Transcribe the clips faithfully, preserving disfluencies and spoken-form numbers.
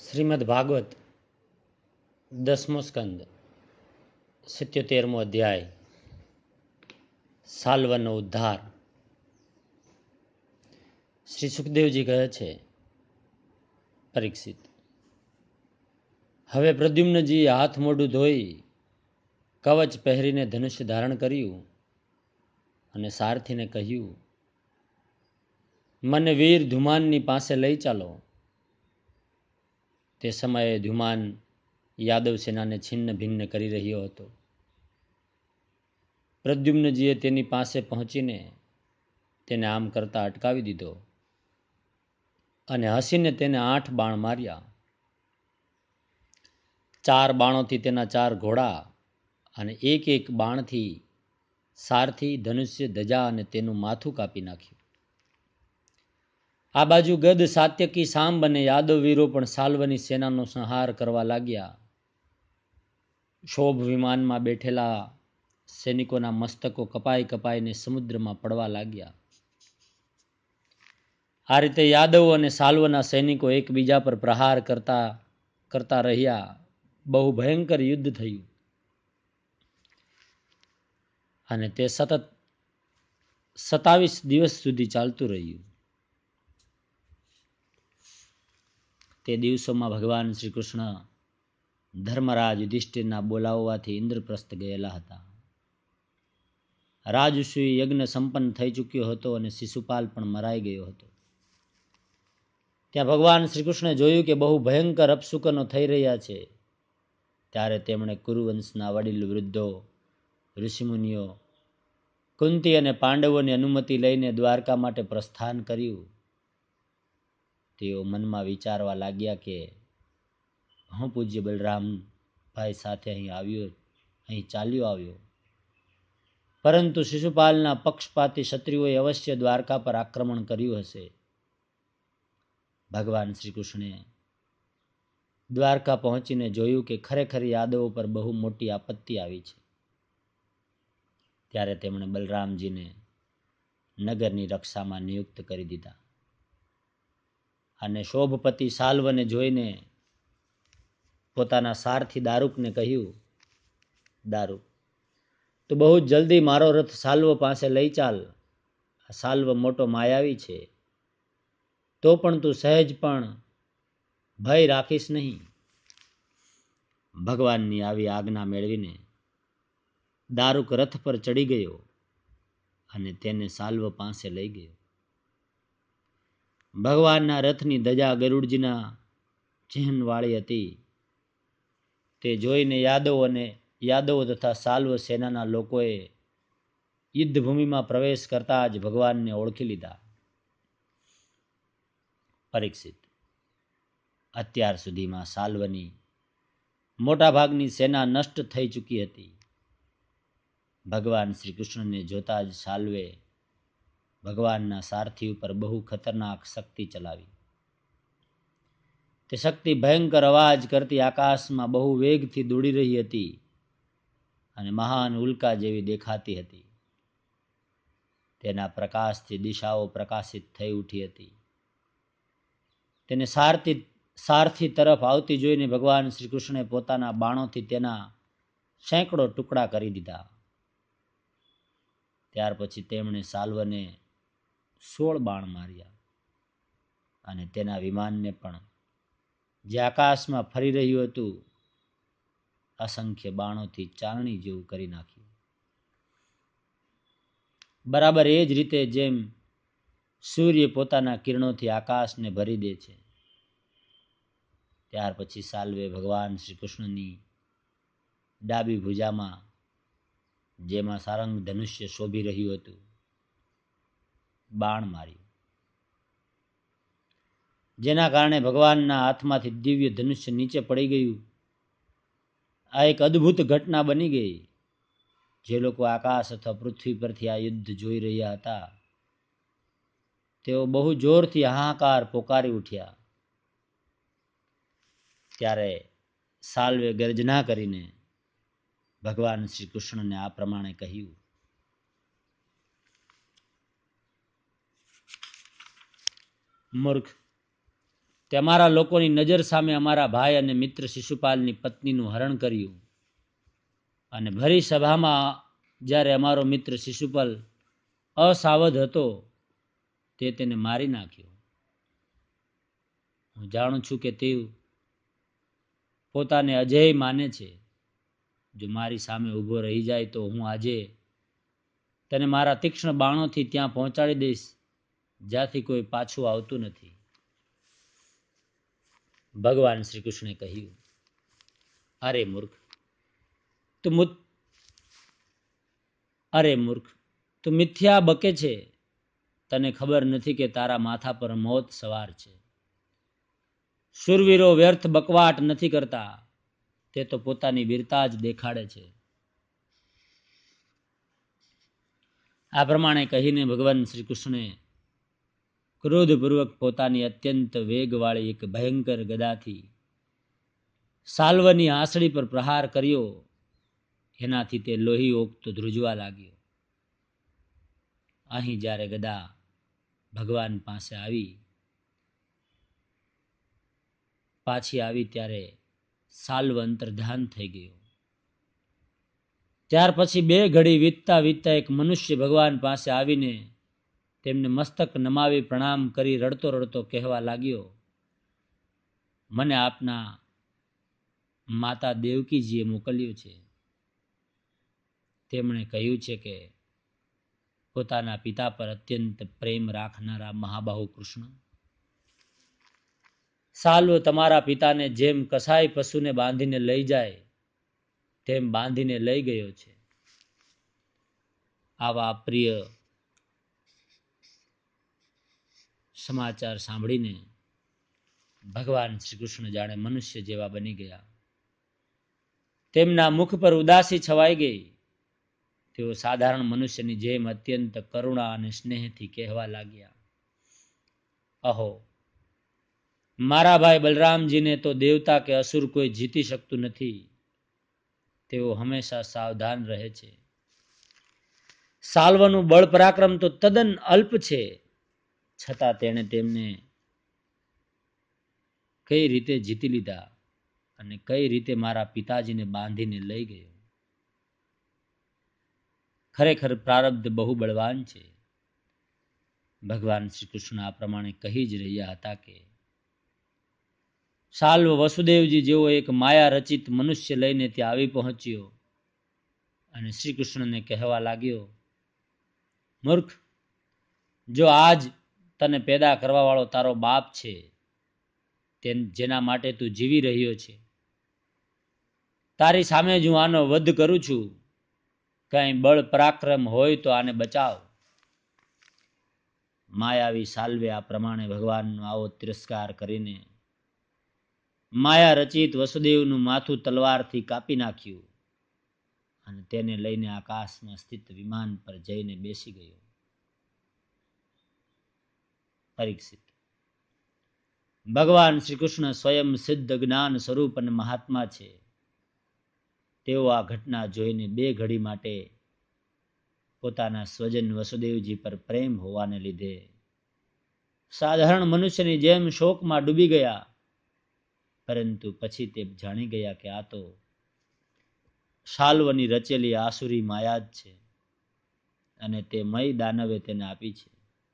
શ્રીમદ ભાગવત દસમો સ્કંદ સિત્યોતેરમો અધ્યાય સાલ્વનો ઉદ્ધાર. શ્રી સુખદેવજી કહે છે, પરીક્ષિત, હવે પ્રદ્યુમ્નજીએ હાથ મોઢું ધોઈ કવચ પહેરીને ધનુષ્ય ધારણ કર્યું અને સારથીને કહ્યું, મને વીર ધુમાનની પાસે લઈ ચાલો. તે સમયે ધુમાન યાદવ સેનાને છિન્ન ભિન્ન કરી રહ્યો હતો. પ્રદ્યુમ્નજીએ તેની પાસે પહોંચીને તેને આમ કરતા અટકાવી દીધો અને હસીને તેને આઠ બાણ માર્યા. ચાર બાણોથી તેના ચાર ઘોડા અને એક એક બાણથી સારથી, ધનુષ્ય, ધજા અને તેનું માથું કાપી નાખ્યું. આ બાજુ ગદ, સાત્યકી, સાંબ અને યાદવ વીરો પણ સાલ્વની સેનાનો સંહાર કરવા લાગ્યા. શોભ વિમાનમાં બેઠેલા સૈનિકોના મસ્તકો કપાઈ કપાઈને સમુદ્રમાં પડવા લાગ્યા. આ રીતે યાદવ અને સાલ્વના સૈનિકો એકબીજા પર પ્રહાર કરતા કરતા રહ્યા. બહુ ભયંકર યુદ્ધ થયું અને તે સતત સત્તાવીસ દિવસ સુધી ચાલતું રહ્યું. તે દિવસોમાં ભગવાન શ્રી કૃષ્ણ ધર્મરાજ યુધિષ્ઠિરના બોલાવવાથી ઇન્દ્રપ્રસ્થ ગયેલા હતા. રાજસૂય યજ્ઞ સંપન્ન થઈ ચૂક્યો હતો અને શિશુપાલ પણ મરાઈ ગયો હતો. ત્યાં ભગવાન શ્રી કૃષ્ણે જોયું કે બહુ ભયંકર અપશુકનો થઈ રહ્યા છે. ત્યારે તેમણે કુરુવંશના વડીલ વૃદ્ધો, ઋષિમુનિઓ, કુંતી અને પાંડવોની અનુમતિ લઈને દ્વારકા માટે પ્રસ્થાન કર્યું. તેઓ મનમાં વિચારવા લાગ્યા કે હું પૂજ્ય બલરામભાઈ સાથે અહીં આવ્યો અહીં ચાલ્યો આવ્યો, પરંતુ શિશુપાલના પક્ષપાતી ક્ષત્રિયોએ અવશ્ય દ્વારકા પર આક્રમણ કર્યું હશે. ભગવાન શ્રી કૃષ્ણે દ્વારકા પહોંચીને જોયું કે ખરેખર યાદવો પર બહુ મોટી આપત્તિ આવી છે. ત્યારે તેમણે બલરામજીને નગરની રક્ષામાં નિયુક્ત કરી દીધા અને શોભપતિ સાલ્વને જોઈને પોતાના સારથી દારૂકને કહ્યું, દારૂક, તું બહુ જલ્દી મારો રથ સાલ્વ પાસે લઈ ચાલ. આ સાલ્વ મોટો માયાવી છે, તો પણ તું સહેજ પણ ભય રાખીશ નહીં. ભગવાનની આવી આજ્ઞા મેળવીને દારૂક રથ પર ચડી ગયો અને તેને સાલ્વ પાસે લઈ ગયો. ભગવાનના રથની ધજા ગરુડજીના ચિહ્નવાળી હતી. તે જોઈને યાદવ અને યાદવો તથા સાલ્વ સેનાના લોકોએ યુદ્ધભૂમિમાં પ્રવેશ કરતા જ ભગવાનને ઓળખી લીધા. પરીક્ષિત, અત્યાર સુધીમાં સાલ્વની મોટાભાગની સેના નષ્ટ થઈ ચૂકી હતી. ભગવાન શ્રી કૃષ્ણને જોતા જ સાલ્વે ભગવાનના સારથી ઉપર બહુ ખતરનાક શક્તિ ચલાવી. તે શક્તિ ભયંકર અવાજ કરતી આકાશમાં બહુ વેગથી દોડી રહી હતી અને મહાન ઉલ્કા જેવી દેખાતી હતી. તેના પ્રકાશથી દિશાઓ પ્રકાશિત થઈ ઉઠી હતી. તેને સારથી સારથી તરફ આવતી જોઈને ભગવાન શ્રી કૃષ્ણે પોતાના બાણોથી તેના સેંકડો ટુકડા કરી દીધા. ત્યાર પછી તેમણે સાલ્વને સોળ બાણ માર્યા અને તેના વિમાનને પણ, જે આકાશમાં ફરી રહ્યું હતું, અસંખ્ય બાણોથી ચારણી જેવું કરી નાખ્યું. બરાબર એ જ રીતે જેમ સૂર્ય પોતાના કિરણોથી આકાશને ભરી દે છે. ત્યાર પછી સાલ્વે ભગવાન શ્રી કૃષ્ણની ડાબી ભુજામાં, જેમાં સારંગ ધનુષ્ય શોભી રહ્યું હતું, બાણ માર્યું, જેના કારણે ભગવાનના હાથમાંથી દિવ્ય ધનુષ્ય નીચે પડી ગયું. આ એક અદ્ભુત ઘટના બની ગઈ. જે લોકો આકાશ અથવા પૃથ્વી પરથી આ યુદ્ધ જોઈ રહ્યા હતા, તેઓ બહુ જોરથી હાહાકાર પોકારી ઉઠ્યા. ત્યારે સાલ્વે ગર્જના કરીને ભગવાન શ્રી કૃષ્ણને આ પ્રમાણે કહ્યું, મૂર્ખ, તે અમારા લોકોની નજર સામે અમારા ભાઈ અને મિત્ર શિશુપાલની પત્નીનું હરણ કર્યું, અને ભરી સભામાં જ્યારે અમારો મિત્ર શિશુપાલ અસાવધ હતો તે તેને મારી નાખ્યો. હું જાણું છું કે તે પોતાને અજેય માને છે. જો મારી સામે ઊભો રહી જાય તો હું આજે તેને મારા તીક્ષ્ણ બાણોથી ત્યાં પહોંચાડી દઈશ જ્યાંથી કોઈ પાછું આવતું નથી. ભગવાન શ્રી કૃષ્ણે કહ્યું, અરે મૂર્ખ, તું અરે મૂર્ખ તું મિથ્યા બકે છે. તને ખબર નથી કે તારા માથા પર મોત સવાર છે. શૂરવીરો વ્યર્થ બકવાટ નથી કરતા, તે તો પોતાની વીરતા જ દેખાડે છે. આ પ્રમાણે કહીને ભગવાન શ્રી કૃષ્ણે ક્રોધપૂર્વક પોતાની અત્યંત વેગવાળી એક ભયંકર ગદાથી સાલ્વની આંસળી પર પ્રહાર કર્યો. એનાથી તે લોહી ઓગતો ધ્રુજવા લાગ્યો. અહીં જ્યારે ગદા ભગવાન પાસે આવી પાછી આવી ત્યારે સાલ્વ અંતર્ધ્યાન થઈ ગયો. ત્યાર પછી બે ઘડી વીતતા વીતતા એક મનુષ્ય ભગવાન પાસે આવીને તેમને મસ્તક નમાવી પ્રણામ કરી રડતો રડતો કહેવા લાગ્યો, મને આપના માતા દેવકીજીએ મોકલ્યું છે. તેમણે કહ્યું છે કે પોતાના પિતા પર અત્યંત પ્રેમ રાખનારા મહાબાહુ કૃષ્ણ, સાલ્વ તમારા પિતાને જેમ કસાય પશુને બાંધીને લઈ જાય તેમ બાંધીને લઈ ગયો છે. આવા પ્રિય સમાચાર સાંભળીને ભગવાન શ્રી કૃષ્ણ જાણે મનુષ્ય જેવા બની ગયા. તેમના મુખ પર ઉદાસી છવાઈ ગઈ. તેઓ સાધારણ મનુષ્યની જેમ અત્યંત કરુણા અને સ્નેહથી કહેવા લાગ્યા, અહો, મારા ભાઈ બલરામજીને તો દેવતા કે અસુર કોઈ જીતી શકતું નથી. તેઓ હંમેશા સાવધાન રહે છે. સાલ્વનું બળ પરાક્રમ તો તદ્દન અલ્પ છે, છતાં તેણે તેમને કઈ રીતે જીતી લીધા અને કઈ રીતે મારા પિતાજીને બાંધીને લઈ ગયો. ખરેખર પ્રારબ્ધ બહુ બળવાન છે. ભગવાન શ્રી કૃષ્ણ આ પ્રમાણે કહી જ રહ્યા હતા કે સાલ્વ વસુદેવજી જેવો એક માયા રચિત મનુષ્ય લઈને ત્યાં આવી પહોંચ્યો અને શ્રી કૃષ્ણને કહેવા લાગ્યો, મૂર્ખ, જો આજ તને પેદા કરવા વાળો તારો બાપ છે, તે જેના માટે તું જીવી રહ્યો છે, તારી સામે જ હું આનો વધ કરું છું. કઈ બળ પરાક્રમ હોય તો આને બચાવ. માયાવી સાલ્વે આ પ્રમાણે ભગવાનનો આવો તિરસ્કાર કરીને માયા રચિત વસુદેવનું માથું તલવારથી કાપી નાખ્યું અને તેને લઈને આકાશમાં સ્થિત વિમાન પર જઈને બેસી ગયો. પરીક્ષિત, ભગવાન શ્રી કૃષ્ણ સ્વયં સિદ્ધ જ્ઞાન સ્વરૂપ અને મહાત્મા છે. તેઓ આ ઘટના જોઈને બે ઘડી માટે પોતાના સ્વજન વસુદેવજી પર પ્રેમ હોવાને લીધે સાધારણ મનુષ્યની જેમ શોકમાં ડૂબી ગયા. પરંતુ પછી તે જાણી ગયા કે આ તો સાલ્વની રચેલી આસુરી માયા જ છે અને તે મય દાનવે તેને આપી છે.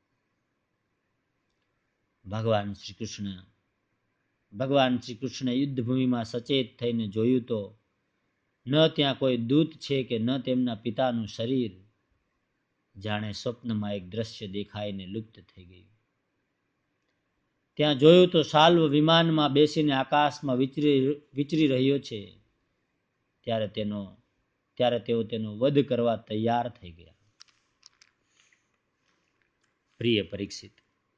ભગવાન શ્રી કૃષ્ણ ભગવાન શ્રી કૃષ્ણ યુદ્ધભૂમિમાં સચેત થઈને જોયું તો ન ત્યાં કોઈ દૂત છે કે ન તેમના પિતાનું શરીર. જાણે સ્વપ્નમાં એક દ્રશ્ય દેખાઈને લુપ્ત થઈ ગયું. ત્યાં જોયું તો સાલ્વ વિમાનમાં બેસીને આકાશમાં વિચરી વિચરી રહ્યો છે. ત્યારે તેનો ત્યારે તેઓ તેનો વધ કરવા તૈયાર થઈ ગયા. પ્રિય પરીક્ષિત,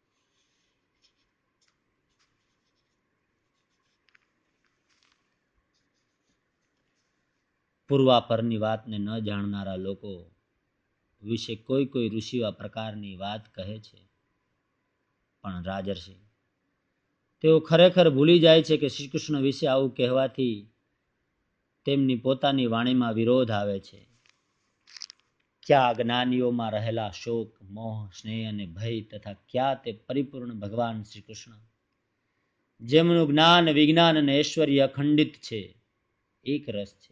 પૂર્વાપરની વાતને ન જાણનારા લોકો વિશે કોઈ કોઈ ઋષિ આ પ્રકારની વાત કહે છે, પણ રાજર્ષિ, તેઓ ખરેખર ભૂલી જાય છે કે શ્રી કૃષ્ણ વિશે આવું કહેવાથી તેમની પોતાની વાણીમાં વિરોધ આવે છે. ક્યાં જ્ઞાનીઓમાં રહેલા શોક, મોહ, સ્નેહ અને ભય તથા ક્યાં તે પરિપૂર્ણ ભગવાન શ્રી કૃષ્ણ જેમનું જ્ઞાન વિજ્ઞાન અને ઐશ્વર્ય અખંડિત છે, એક રસ છે.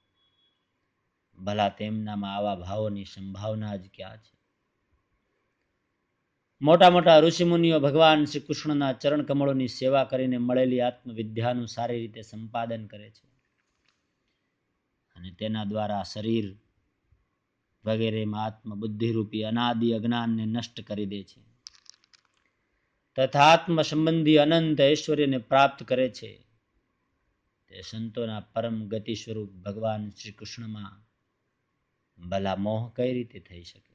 ભલા તેમનામાં આવા ભાવોની સંભાવના જ ક્યાં છે? મોટા મોટા ઋષિમુનિઓ ભગવાન શ્રી કૃષ્ણના ચરણ કમળોની સેવા કરીને મળેલી આત્મવિદ્યાનું સારી રીતે સંપાદન કરે છે અને તેના દ્વારા શરીર વગેરેમાં આત્મબુદ્ધિરૂપી અનાદિ અજ્ઞાનને નષ્ટ કરી દે છે તથા આત્મ સંબંધી અનંત ઐશ્વર્યને પ્રાપ્ત કરે છે. તે સંતોના પરમ ગતિ સ્વરૂપ ભગવાન શ્રી કૃષ્ણમાં ભલા મોહ કઈ રીતે થઈ શકે?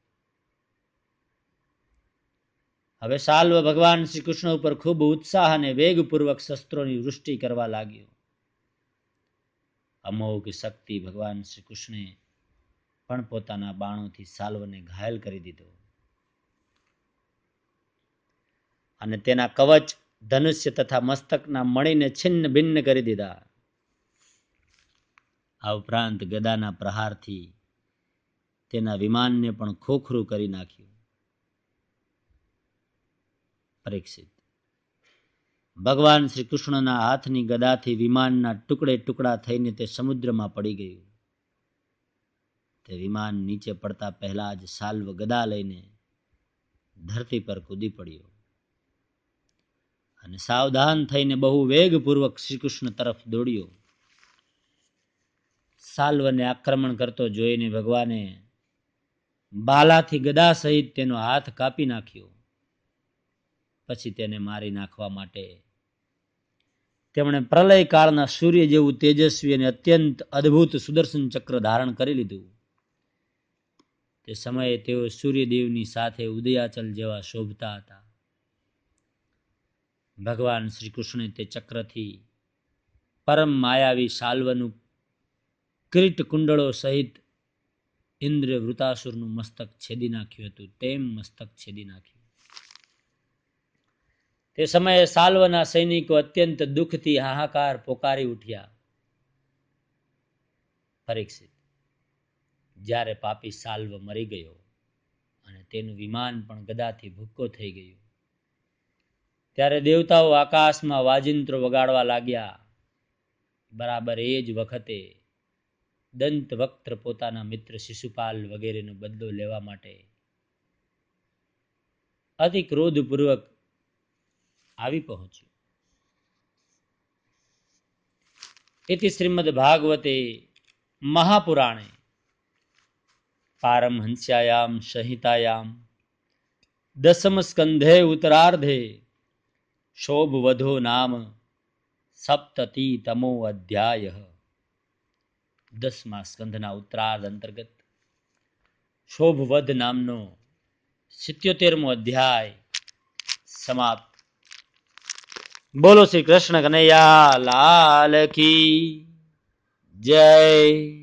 હવે સાલ્વ ભગવાન શ્રી કૃષ્ણ ઉપર ખૂબ ઉત્સાહ અને વેગપૂર્વક શસ્ત્રોની વૃષ્ટિ કરવા લાગ્યો. અમોઘ શક્તિ ભગવાન શ્રી કૃષ્ણે પણ પોતાના બાણોથી સાલ્વને ઘાયલ કરી દીધો અને તેના કવચ, ધનુષ્ય તથા મસ્તકના મણીને છિન્ન ભિન્ન કરી દીધા. આ ઉપરાંત ગદાના પ્રહારથી તેના વિમાનને પણ ખોખરું કરી નાખ્યું. પરીક્ષિત, ભગવાન શ્રી કૃષ્ણના હાથની ગદાથી વિમાનના ટુકડે ટુકડા થઈને તે સમુદ્રમાં પડી ગયું. તે વિમાન નીચે પડતા પહેલા જ સાલ્વ ગદા લઈને ધરતી પર કૂદી પડ્યો અને સાવધાન થઈને બહુ વેગપૂર્વક શ્રી કૃષ્ણ તરફ દોડ્યો. સાલ્વને આક્રમણ કરતો જોઈને ભગવાને બાલાથી ગદા સહિત તેનો હાથ કાપી નાખ્યો. પછી તેને મારી નાખવા માટે તેમણે પ્રલય કાળના સૂર્ય જેવું તેજસ્વી અને અત્યંત અદ્ભુત સુદર્શન ચક્ર ધારણ કરી લીધું. તે સમયે તેઓ સૂર્યદેવની સાથે ઉદયાચલ જેવા શોભતા હતા. ભગવાન શ્રી કૃષ્ણે તે ચક્રથી પરમ માયાવી સાલ્વનું કિરીટ કુંડળો સહિત ઇન્દ્ર વૃતાસુરનું મસ્તક છેદી નાખ્યું હતું તેમ મસ્તક છેદી નાખ્યું. તે સમયે સાલ્વના સૈનિકો અત્યંત દુઃખથી હાહાકાર પોકારી ઉઠ્યા. પરીક્ષિત, જ્યારે પાપી સાલ્વ મરી ગયો અને તેનું વિમાન પણ ગદાથી ભૂક્કો થઈ ગયું, ત્યારે દેવતાઓ આકાશમાં વાજિંત્રો વગાડવા લાગ્યા. બરાબર એ જ વખતે દંત વક્ત્ર પોતાના મિત્ર શિશુપાલ વગેરેનો બદલો લેવા માટે અતિ ક્રોધપૂર્વક આવી પહોંચ્યું. इति श्रीमद् भागवते महापुराणे पारमहंस्यायां संहितायां दशम स्कंधे उत्तरार्धे शोभवधो नाम सप्ततितमो अध्यायः. दसमा स्कंधना उत्तरार्ध अंतर्गत शोभवध नामनो सित्योतेरमो अध्याय समाप्त. बोलो श्री कृष्ण कन्हैया लाल की जय.